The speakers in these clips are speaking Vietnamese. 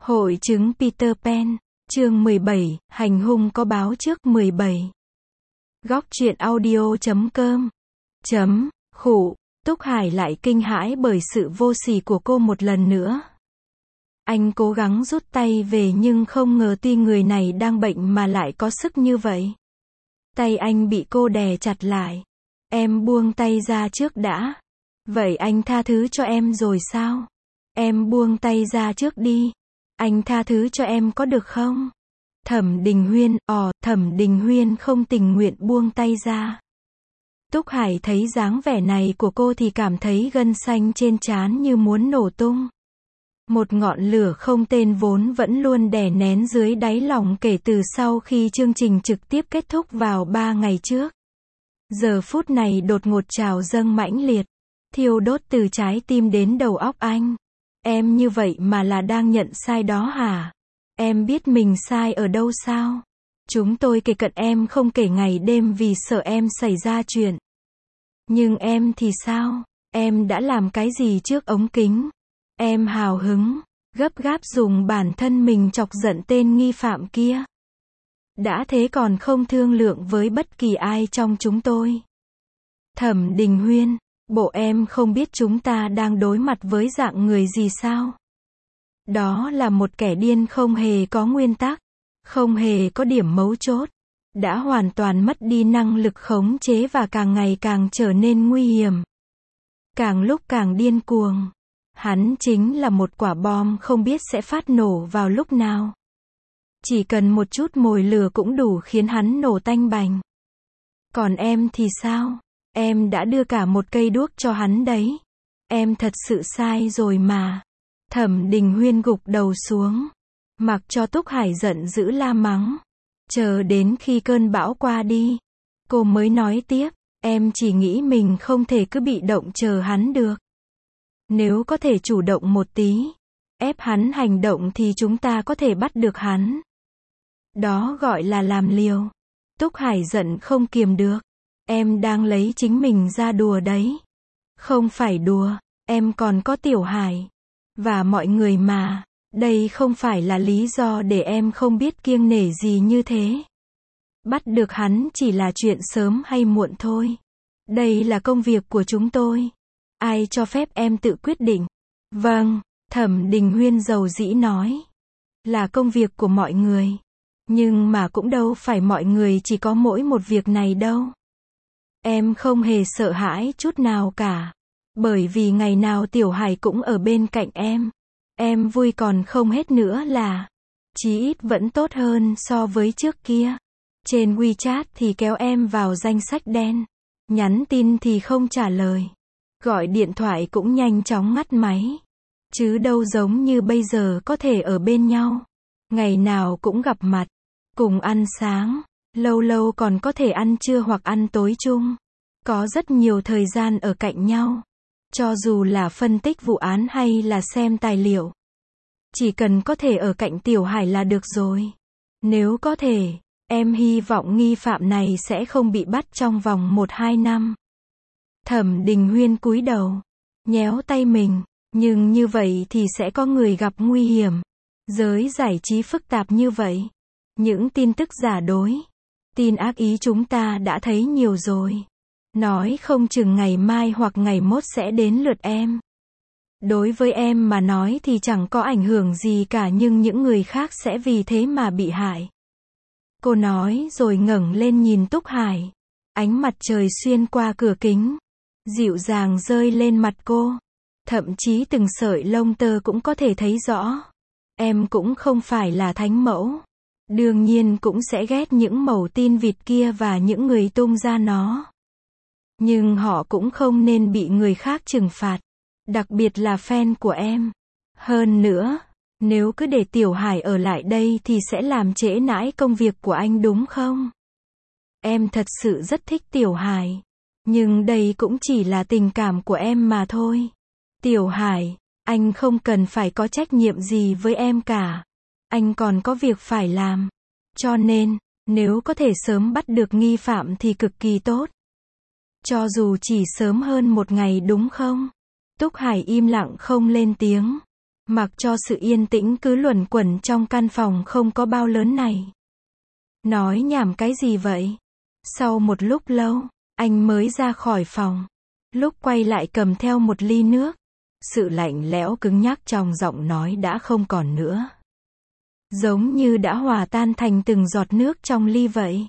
Hội chứng Peter Pan, chương 17, hành hung có báo trước 17. Góc truyện audio.com Khụ, Túc Hải lại kinh hãi bởi sự vô sỉ của cô một lần nữa. Anh cố gắng rút tay về nhưng không ngờ tuy người này đang bệnh mà lại có sức như vậy. Tay anh bị cô đè chặt lại. Em buông tay ra trước đã. Vậy anh tha thứ cho em rồi sao? Em buông tay ra trước đi. Anh tha thứ cho em có được không? Thẩm Đình Huyên, Thẩm Đình Huyên không tình nguyện buông tay ra. Túc Hải thấy dáng vẻ này của cô thì cảm thấy gân xanh trên trán như muốn nổ tung. Một ngọn lửa không tên vốn vẫn luôn đè nén dưới đáy lòng kể từ sau khi chương trình trực tiếp kết thúc vào 3 ngày trước. Giờ phút này đột ngột trào dâng mãnh liệt, thiêu đốt từ trái tim đến đầu óc anh. Em như vậy mà là đang nhận sai đó hả? Em biết mình sai ở đâu sao? Chúng tôi kể cận em không kể ngày đêm vì sợ em xảy ra chuyện. Nhưng em thì sao? Em đã làm cái gì trước ống kính? Em hào hứng, gấp gáp dùng bản thân mình chọc giận tên nghi phạm kia. Đã thế còn không thương lượng với bất kỳ ai trong chúng tôi. Thẩm Đình Huyên, bộ em không biết chúng ta đang đối mặt với dạng người gì sao? Đó là một kẻ điên không hề có nguyên tắc, không hề có điểm mấu chốt, đã hoàn toàn mất đi năng lực khống chế và càng ngày càng trở nên nguy hiểm. Càng lúc càng điên cuồng. Hắn chính là một quả bom không biết sẽ phát nổ vào lúc nào. Chỉ cần một chút mồi lửa cũng đủ khiến hắn nổ tanh bành. Còn em thì sao? Em đã đưa cả một cây đuốc cho hắn đấy. Em thật sự sai rồi mà. Thẩm Đình Huyên gục đầu xuống, mặc cho Túc Hải giận dữ la mắng. Chờ đến khi cơn bão qua đi, cô mới nói tiếp, em chỉ nghĩ mình không thể cứ bị động chờ hắn được. Nếu có thể chủ động một tí, ép hắn hành động thì chúng ta có thể bắt được hắn. Đó gọi là làm liều. Túc Hải giận không kiềm được. Em đang lấy chính mình ra đùa đấy. Không phải đùa, em còn có Tiểu Hải và mọi người mà. Đây không phải là lý do để em không biết kiêng nể gì như thế. Bắt được hắn chỉ là chuyện sớm hay muộn thôi. Đây là công việc của chúng tôi. Ai cho phép em tự quyết định? Vâng, Thẩm Đình Huyên dầu dĩ nói. Là công việc của mọi người. Nhưng mà cũng đâu phải mọi người chỉ có mỗi một việc này đâu. Em không hề sợ hãi chút nào cả. Bởi vì ngày nào Tiểu Hải cũng ở bên cạnh em. Em vui còn không hết nữa là. Chí ít vẫn tốt hơn so với trước kia. Trên WeChat thì kéo em vào danh sách đen. Nhắn tin thì không trả lời. Gọi điện thoại cũng nhanh chóng ngắt máy. Chứ đâu giống như bây giờ có thể ở bên nhau. Ngày nào cũng gặp mặt. Cùng ăn sáng. Lâu lâu còn có thể ăn trưa hoặc ăn tối chung. Có rất nhiều thời gian ở cạnh nhau. Cho dù là phân tích vụ án hay là xem tài liệu. Chỉ cần có thể ở cạnh Tiểu Hải là được rồi. Nếu có thể, em hy vọng nghi phạm này sẽ không bị bắt trong vòng 1-2 năm. Thẩm Đình Huyên cúi đầu, nhéo tay mình. Nhưng như vậy thì sẽ có người gặp nguy hiểm. Giới giải trí phức tạp như vậy. Những tin tức giả dối, tin ác ý chúng ta đã thấy nhiều rồi. Nói không chừng ngày mai hoặc ngày mốt sẽ đến lượt em. Đối với em mà nói thì chẳng có ảnh hưởng gì cả nhưng những người khác sẽ vì thế mà bị hại. Cô nói rồi ngẩng lên nhìn Túc Hải. Ánh mặt trời xuyên qua cửa kính, dịu dàng rơi lên mặt cô. Thậm chí từng sợi lông tơ cũng có thể thấy rõ. Em cũng không phải là thánh mẫu. Đương nhiên cũng sẽ ghét những mẩu tin vịt kia và những người tung ra nó. Nhưng họ cũng không nên bị người khác trừng phạt. Đặc biệt là fan của em. Hơn nữa, nếu cứ để Tiểu Hải ở lại đây thì sẽ làm trễ nải công việc của anh đúng không? Em thật sự rất thích Tiểu Hải. Nhưng đây cũng chỉ là tình cảm của em mà thôi. Tiểu Hải, anh không cần phải có trách nhiệm gì với em cả. Anh còn có việc phải làm. Cho nên, nếu có thể sớm bắt được nghi phạm thì cực kỳ tốt. Cho dù chỉ sớm hơn 1 ngày đúng không? Túc Hải im lặng không lên tiếng. Mặc cho sự yên tĩnh cứ luẩn quẩn trong căn phòng không có bao lớn này. Nói nhảm cái gì vậy? Sau một lúc lâu, anh mới ra khỏi phòng. Lúc quay lại cầm theo một ly nước. Sự lạnh lẽo cứng nhắc trong giọng nói đã không còn nữa. Giống như đã hòa tan thành từng giọt nước trong ly vậy.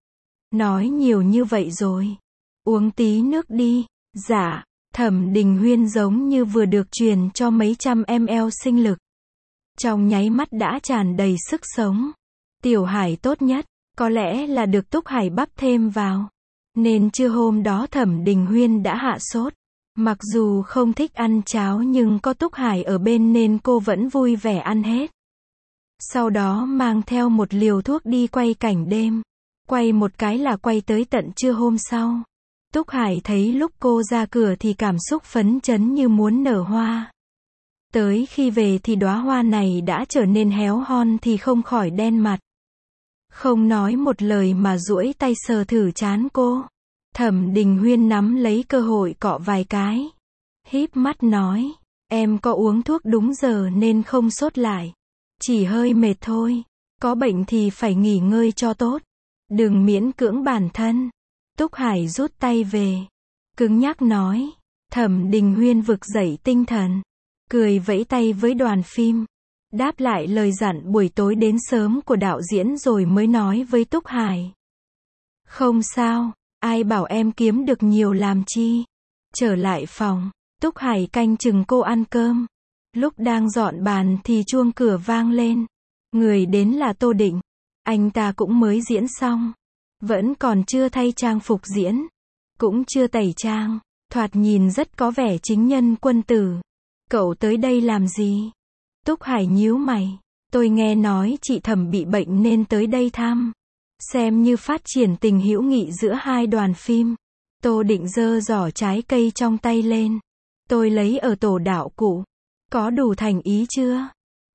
Nói nhiều như vậy rồi. Uống tí nước đi. Dạ. Thẩm Đình Huyên giống như vừa được truyền cho mấy trăm ml sinh lực. Trong nháy mắt đã tràn đầy sức sống. Tiểu Hải tốt nhất, có lẽ là được Túc Hải bắp thêm vào. Nên trưa hôm đó Thẩm Đình Huyên đã hạ sốt. Mặc dù không thích ăn cháo nhưng có Túc Hải ở bên nên cô vẫn vui vẻ ăn hết. Sau đó mang theo một liều thuốc đi quay cảnh đêm. Quay một cái là quay tới tận trưa hôm sau. Túc Hải thấy lúc cô ra cửa thì cảm xúc phấn chấn như muốn nở hoa. Tới khi về thì đóa hoa này đã trở nên héo hon thì không khỏi đen mặt. Không nói một lời mà duỗi tay sờ thử trán cô. Thẩm Đình Huyên nắm lấy cơ hội cọ vài cái. Híp mắt nói, em có uống thuốc đúng giờ nên không sốt lại. Chỉ hơi mệt thôi. Có bệnh thì phải nghỉ ngơi cho tốt. Đừng miễn cưỡng bản thân. Túc Hải rút tay về. Cứng nhắc nói. Thẩm Đình Huyên vực dậy tinh thần. Cười vẫy tay với đoàn phim. Đáp lại lời dặn buổi tối đến sớm của đạo diễn rồi mới nói với Túc Hải. Không sao, ai bảo em kiếm được nhiều làm chi. Trở lại phòng, Túc Hải canh chừng cô ăn cơm. Lúc đang dọn bàn thì chuông cửa vang lên. Người đến là Tô Định. Anh ta cũng mới diễn xong. Vẫn còn chưa thay trang phục diễn. Cũng chưa tẩy trang. Thoạt nhìn rất có vẻ chính nhân quân tử. Cậu tới đây làm gì? Túc Hải nhíu mày. Tôi nghe nói chị Thẩm bị bệnh nên tới đây thăm. Xem như phát triển tình hữu nghị giữa hai đoàn phim. Tô Định giơ giỏ trái cây trong tay lên. Tôi lấy ở tổ đạo cụ. Có đủ thành ý chưa?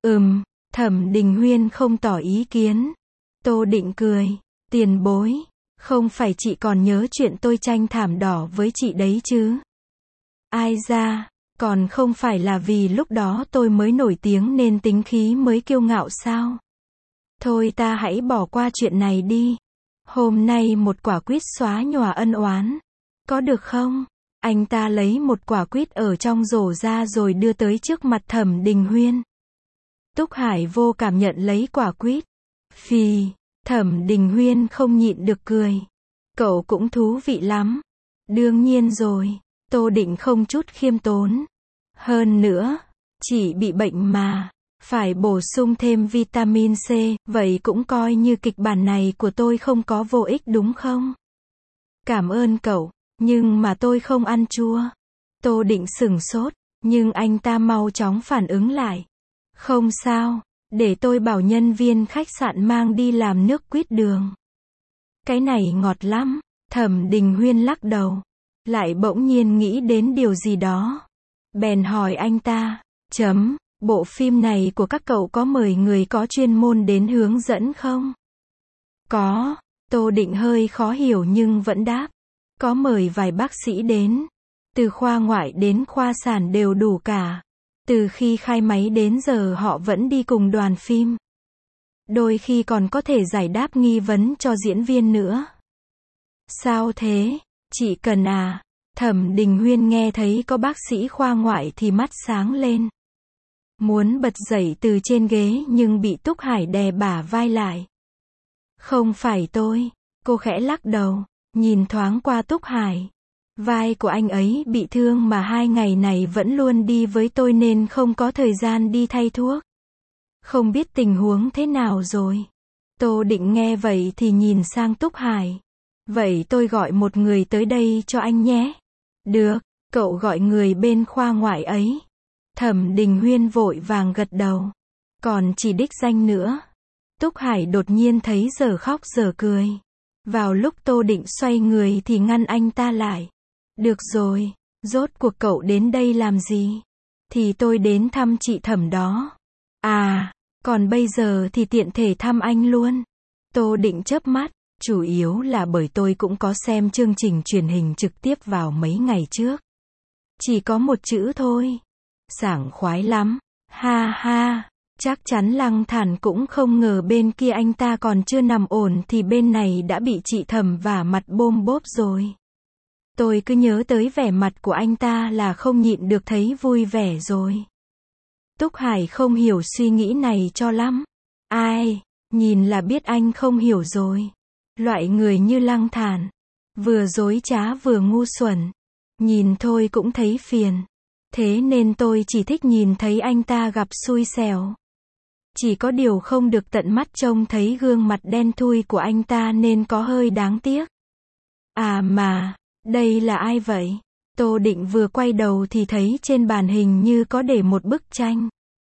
Thẩm Đình Huyên không tỏ ý kiến. Tô Định cười. Tiền bối. Không phải chị còn nhớ chuyện tôi tranh thảm đỏ với chị đấy chứ? Ai ra, còn không phải là vì lúc đó tôi mới nổi tiếng nên tính khí mới kiêu ngạo sao? Thôi ta hãy bỏ qua chuyện này đi. Hôm nay một quả quýt xóa nhòa ân oán. Có được không? Anh ta lấy một quả quýt ở trong rổ ra rồi đưa tới trước mặt Thẩm Đình Huyên. Túc Hải vô cảm nhận lấy quả quýt. Phì, Thẩm Đình Huyên không nhịn được cười. Cậu cũng thú vị lắm. Đương nhiên rồi, Tô Định không chút khiêm tốn. Hơn nữa, chỉ bị bệnh mà, phải bổ sung thêm vitamin C, vậy cũng coi như kịch bản này của tôi không có vô ích đúng không? Cảm ơn cậu, nhưng mà tôi không ăn chua. Tô Định sửng sốt, nhưng anh ta mau chóng phản ứng lại. Không sao, để tôi bảo nhân viên khách sạn mang đi làm nước quýt đường. Cái này ngọt lắm. Thẩm Đình Huyên lắc đầu. Lại bỗng nhiên nghĩ đến điều gì đó. Bèn hỏi anh ta. Bộ phim này của các cậu có mời người có chuyên môn đến hướng dẫn không? Có. Tô Định hơi khó hiểu nhưng vẫn đáp. Có mời vài bác sĩ đến. Từ khoa ngoại đến khoa sản đều đủ cả. Từ khi khai máy đến giờ họ vẫn đi cùng đoàn phim. Đôi khi còn có thể giải đáp nghi vấn cho diễn viên nữa. Sao thế? Chị cần à? Thẩm Đình Huyên nghe thấy có bác sĩ khoa ngoại thì mắt sáng lên. Muốn bật dậy từ trên ghế nhưng bị Túc Hải đè bả vai lại. Không phải tôi. Cô khẽ lắc đầu, nhìn thoáng qua Túc Hải. Vai của anh ấy bị thương mà 2 ngày này vẫn luôn đi với tôi nên không có thời gian đi thay thuốc. Không biết tình huống thế nào rồi. Tô Định nghe vậy thì nhìn sang Túc Hải. Vậy tôi gọi một người tới đây cho anh nhé. Được, cậu gọi người bên khoa ngoại ấy. Thẩm Đình Huyên vội vàng gật đầu. Còn chỉ đích danh nữa. Túc Hải đột nhiên thấy giờ khóc giờ cười. Vào lúc Tô Định xoay người thì ngăn anh ta lại. Được rồi, rốt cuộc cậu đến đây làm gì? Thì tôi đến thăm chị Thẩm đó. À, còn bây giờ thì tiện thể thăm anh luôn. Tô Định chớp mắt. Chủ yếu là bởi tôi cũng có xem chương trình truyền hình trực tiếp vào mấy ngày trước. Chỉ có một chữ thôi. Sảng khoái lắm. Ha ha, chắc chắn Lăng Thản cũng không ngờ bên kia anh ta còn chưa nằm ổn thì bên này đã bị chị Thẩm vả mặt bôm bốp rồi. Tôi cứ nhớ tới vẻ mặt của anh ta là không nhịn được thấy vui vẻ rồi. Túc Hải không hiểu suy nghĩ này cho lắm. Ai, nhìn là biết anh không hiểu rồi. Loại người như Lăng Thản, vừa dối trá vừa ngu xuẩn. Nhìn thôi cũng thấy phiền. Thế nên tôi chỉ thích nhìn thấy anh ta gặp xui xẻo. Chỉ có điều không được tận mắt trông thấy gương mặt đen thui của anh ta nên có hơi đáng tiếc. À mà, đây là ai vậy? Tô Định vừa quay đầu thì thấy trên bàn hình như có để một bức tranh.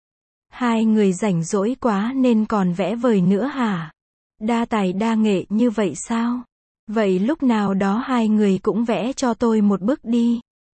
Hai người rảnh rỗi quá nên còn vẽ vời nữa hả? Đa tài đa nghệ như vậy sao? Vậy lúc nào đó hai người cũng vẽ cho tôi một bức đi.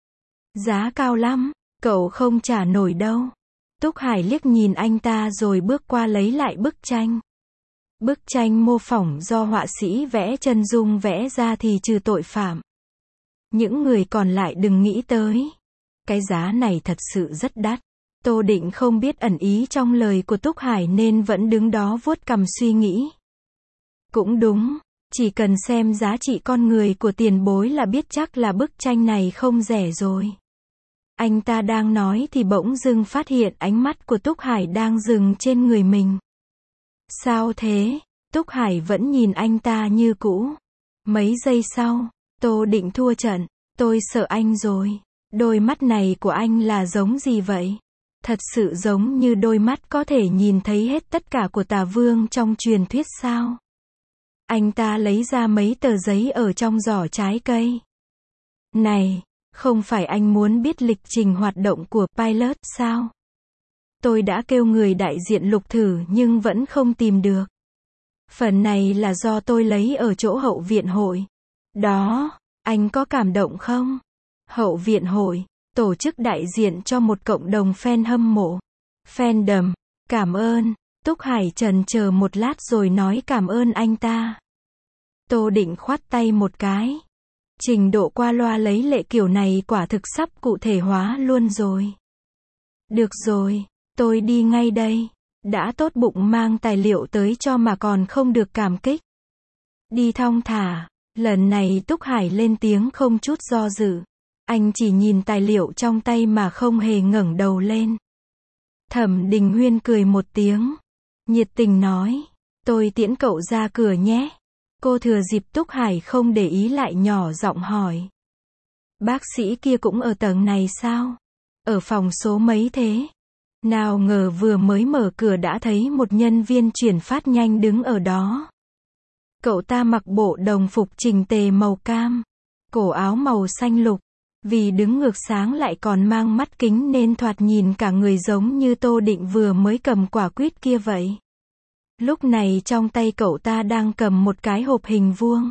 Giá cao lắm, cậu không trả nổi đâu. Túc Hải liếc nhìn anh ta rồi bước qua lấy lại bức tranh. Bức tranh mô phỏng do họa sĩ vẽ chân dung vẽ ra thì trừ tội phạm. Những người còn lại đừng nghĩ tới. Cái giá này thật sự rất đắt. Tô Định không biết ẩn ý trong lời của Túc Hải nên vẫn đứng đó vuốt cằm suy nghĩ. Cũng đúng, chỉ cần xem giá trị con người của tiền bối là biết chắc là bức tranh này không rẻ rồi. Anh ta đang nói thì bỗng dưng phát hiện ánh mắt của Túc Hải đang dừng trên người mình. Sao thế? Túc Hải vẫn nhìn anh ta như cũ. Mấy giây sau, Tô Định thua trận. Tôi sợ anh rồi. Đôi mắt này của anh là giống gì vậy? Thật sự giống như đôi mắt có thể nhìn thấy hết tất cả của Tà Vương trong truyền thuyết sao? Anh ta lấy ra mấy tờ giấy ở trong giỏ trái cây. Này, không phải anh muốn biết lịch trình hoạt động của Pilot sao? Tôi đã kêu người đại diện lục thử nhưng vẫn không tìm được. Phần này là do tôi lấy ở chỗ hậu viện hội. Đó, anh có cảm động không? Hậu viện hội, tổ chức đại diện cho một cộng đồng fan hâm mộ. Fandom, cảm ơn. Túc Hải chần chờ một lát rồi nói cảm ơn anh ta. Tô Định khoát tay một cái. Trình độ qua loa lấy lệ kiểu này quả thực sắp cụ thể hóa luôn rồi. Được rồi, tôi đi ngay đây. Đã tốt bụng mang tài liệu tới cho mà còn không được cảm kích. Đi thong thả. Lần này Túc Hải lên tiếng không chút do dự. Anh chỉ nhìn tài liệu trong tay mà không hề ngẩng đầu lên. Thẩm Đình Huyên cười một tiếng. Nhiệt tình nói. Tôi tiễn cậu ra cửa nhé. Cô thừa dịp Túc Hải không để ý lại nhỏ giọng hỏi. Bác sĩ kia cũng ở tầng này sao? Ở phòng số mấy thế? Nào ngờ vừa mới mở cửa đã thấy một nhân viên chuyển phát nhanh đứng ở đó. Cậu ta mặc bộ đồng phục chỉnh tề màu cam, cổ áo màu xanh lục. Vì đứng ngược sáng lại còn mang mắt kính nên thoạt nhìn cả người giống như Tô Định vừa mới cầm quả quýt kia vậy. Lúc này trong tay cậu ta đang cầm một cái hộp hình vuông.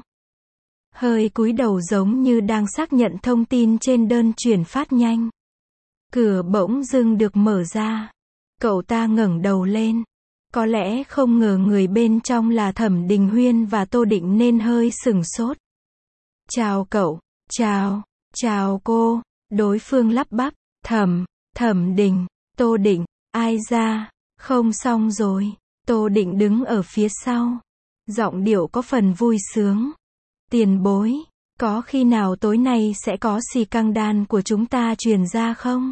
Hơi cúi đầu giống như đang xác nhận thông tin trên đơn chuyển phát nhanh. Cửa bỗng dưng được mở ra. Cậu ta ngẩng đầu lên. Có lẽ không ngờ người bên trong là Thẩm Đình Huyên và Tô Định nên hơi sửng sốt. Chào cậu, chào cô, đối phương lắp bắp, Thẩm Đình, Tô Định, ai ra, không xong rồi. Tô Định đứng ở phía sau. Giọng điệu có phần vui sướng. Tiền bối, có khi nào tối nay sẽ có xì căng đan của chúng ta truyền ra không?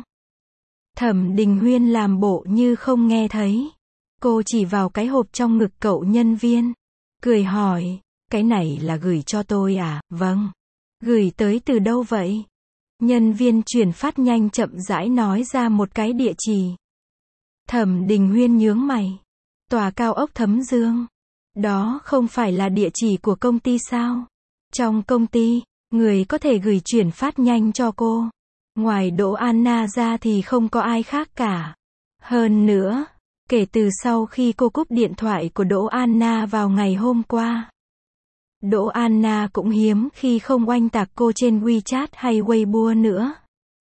Thẩm Đình Huyên làm bộ như không nghe thấy. Cô chỉ vào cái hộp trong ngực cậu nhân viên. Cười hỏi, cái này là gửi cho tôi à? Vâng. Gửi tới từ đâu vậy? Nhân viên chuyển phát nhanh chậm rãi nói ra một cái địa chỉ. Thẩm Đình Huyên nhướng mày. Tòa cao ốc Thấm Dương. Đó không phải là địa chỉ của công ty sao? Trong công ty, người có thể gửi chuyển phát nhanh cho cô. Ngoài Đỗ Anna ra thì không có ai khác cả. Hơn nữa, kể từ sau khi cô cúp điện thoại của Đỗ Anna vào ngày hôm qua, Đỗ Anna cũng hiếm khi không oanh tạc cô trên WeChat hay Weibo nữa.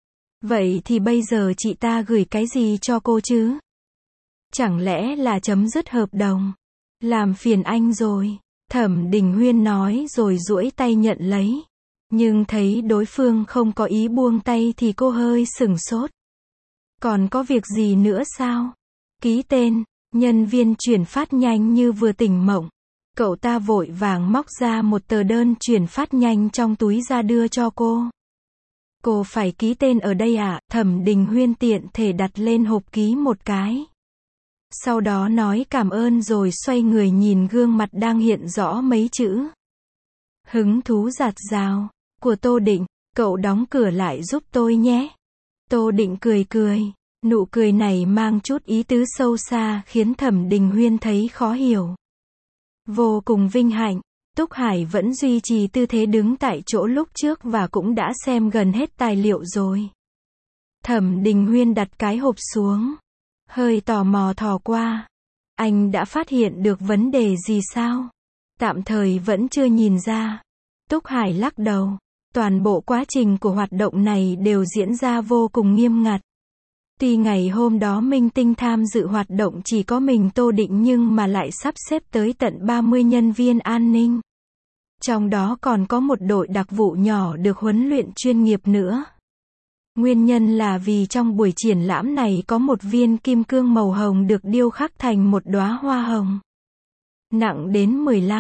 Vậy thì bây giờ chị ta gửi cái gì cho cô chứ? Chẳng lẽ là chấm dứt hợp đồng? Làm phiền anh rồi. Thẩm Đình Huyên nói rồi duỗi tay nhận lấy. Nhưng thấy đối phương không có ý buông tay thì cô hơi sửng sốt. Còn có việc gì nữa sao? Ký tên. Nhân viên chuyển phát nhanh như vừa tỉnh mộng. Cậu ta vội vàng móc ra một tờ đơn chuyển phát nhanh trong túi ra đưa cho cô. Cô phải ký tên ở đây à? Thẩm Đình Huyên tiện thể đặt lên hộp ký một cái. Sau đó nói cảm ơn rồi xoay người nhìn gương mặt đang hiện rõ mấy chữ. Hứng thú dạt dào. Của Tô Định, cậu đóng cửa lại giúp tôi nhé. Tô Định cười cười. Nụ cười này mang chút ý tứ sâu xa khiến Thẩm Đình Huyên thấy khó hiểu. Vô cùng vinh hạnh, Túc Hải vẫn duy trì tư thế đứng tại chỗ lúc trước và cũng đã xem gần hết tài liệu rồi. Thẩm Đình Huyên đặt cái hộp xuống. Hơi tò mò thò qua. Anh đã phát hiện được vấn đề gì sao? Tạm thời vẫn chưa nhìn ra. Túc Hải lắc đầu. Toàn bộ quá trình của hoạt động này đều diễn ra vô cùng nghiêm ngặt. Tuy ngày hôm đó Minh Tinh tham dự hoạt động chỉ có mình Tô Định nhưng mà lại sắp xếp tới tận 30 nhân viên an ninh. Trong đó còn có một đội đặc vụ nhỏ được huấn luyện chuyên nghiệp nữa. Nguyên nhân là vì trong buổi triển lãm này có một viên kim cương màu hồng được điêu khắc thành một đóa hoa hồng. Nặng đến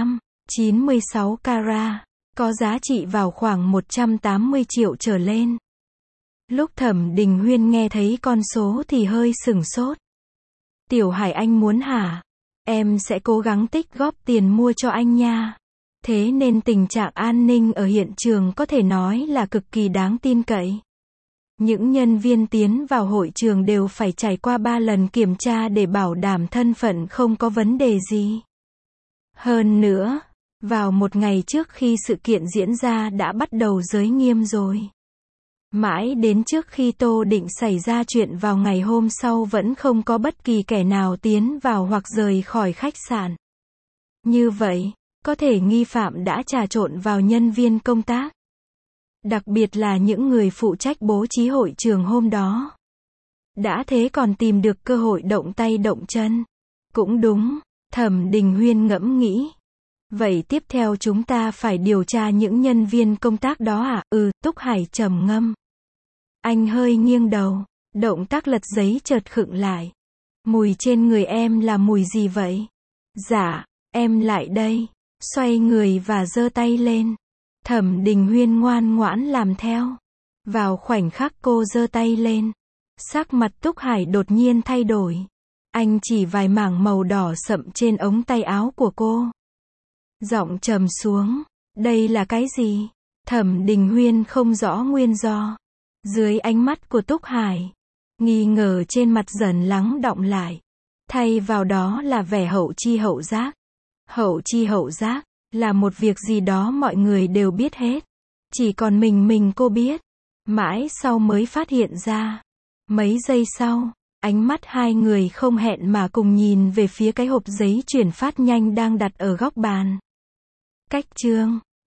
95,96 carat, có giá trị vào khoảng 180 triệu trở lên. Lúc Thẩm Đình Huyên nghe thấy con số thì hơi sửng sốt. Tiểu Hải anh muốn hả? Em sẽ cố gắng tích góp tiền mua cho anh nha. Thế nên tình trạng an ninh ở hiện trường có thể nói là cực kỳ đáng tin cậy. Những nhân viên tiến vào hội trường đều phải trải qua 3 lần kiểm tra để bảo đảm thân phận không có vấn đề gì. Hơn nữa, vào một ngày trước khi sự kiện diễn ra đã bắt đầu giới nghiêm rồi. Mãi đến trước khi Tô Định xảy ra chuyện vào ngày hôm sau vẫn không có bất kỳ kẻ nào tiến vào hoặc rời khỏi khách sạn. Như vậy, có thể nghi phạm đã trà trộn vào nhân viên công tác. Đặc biệt là những người phụ trách bố trí hội trường hôm đó. Đã thế còn tìm được cơ hội động tay động chân. Cũng đúng, Thẩm Đình Huyên ngẫm nghĩ. Vậy tiếp theo chúng ta phải điều tra những nhân viên công tác đó à? Túc Hải trầm ngâm. Anh hơi nghiêng đầu, động tác lật giấy chợt khựng lại. Mùi trên người em là mùi gì vậy? Dạ, em lại đây. Xoay người và giơ tay lên. Thẩm Đình Huyên ngoan ngoãn làm theo. Vào khoảnh khắc cô giơ tay lên, sắc mặt Túc Hải đột nhiên thay đổi. Anh chỉ vài mảng màu đỏ sậm trên ống tay áo của cô. Giọng trầm xuống. Đây là cái gì? Thẩm Đình Huyên không rõ nguyên do. Dưới ánh mắt của Túc Hải, nghi ngờ trên mặt dần lắng đọng lại. Thay vào đó là vẻ hậu chi hậu giác. Hậu chi hậu giác là một việc gì đó mọi người đều biết hết. Chỉ còn mình cô biết. Mãi sau mới phát hiện ra. Mấy giây sau, ánh mắt hai người không hẹn mà cùng nhìn về phía cái hộp giấy chuyển phát nhanh đang đặt ở góc bàn. Cách chương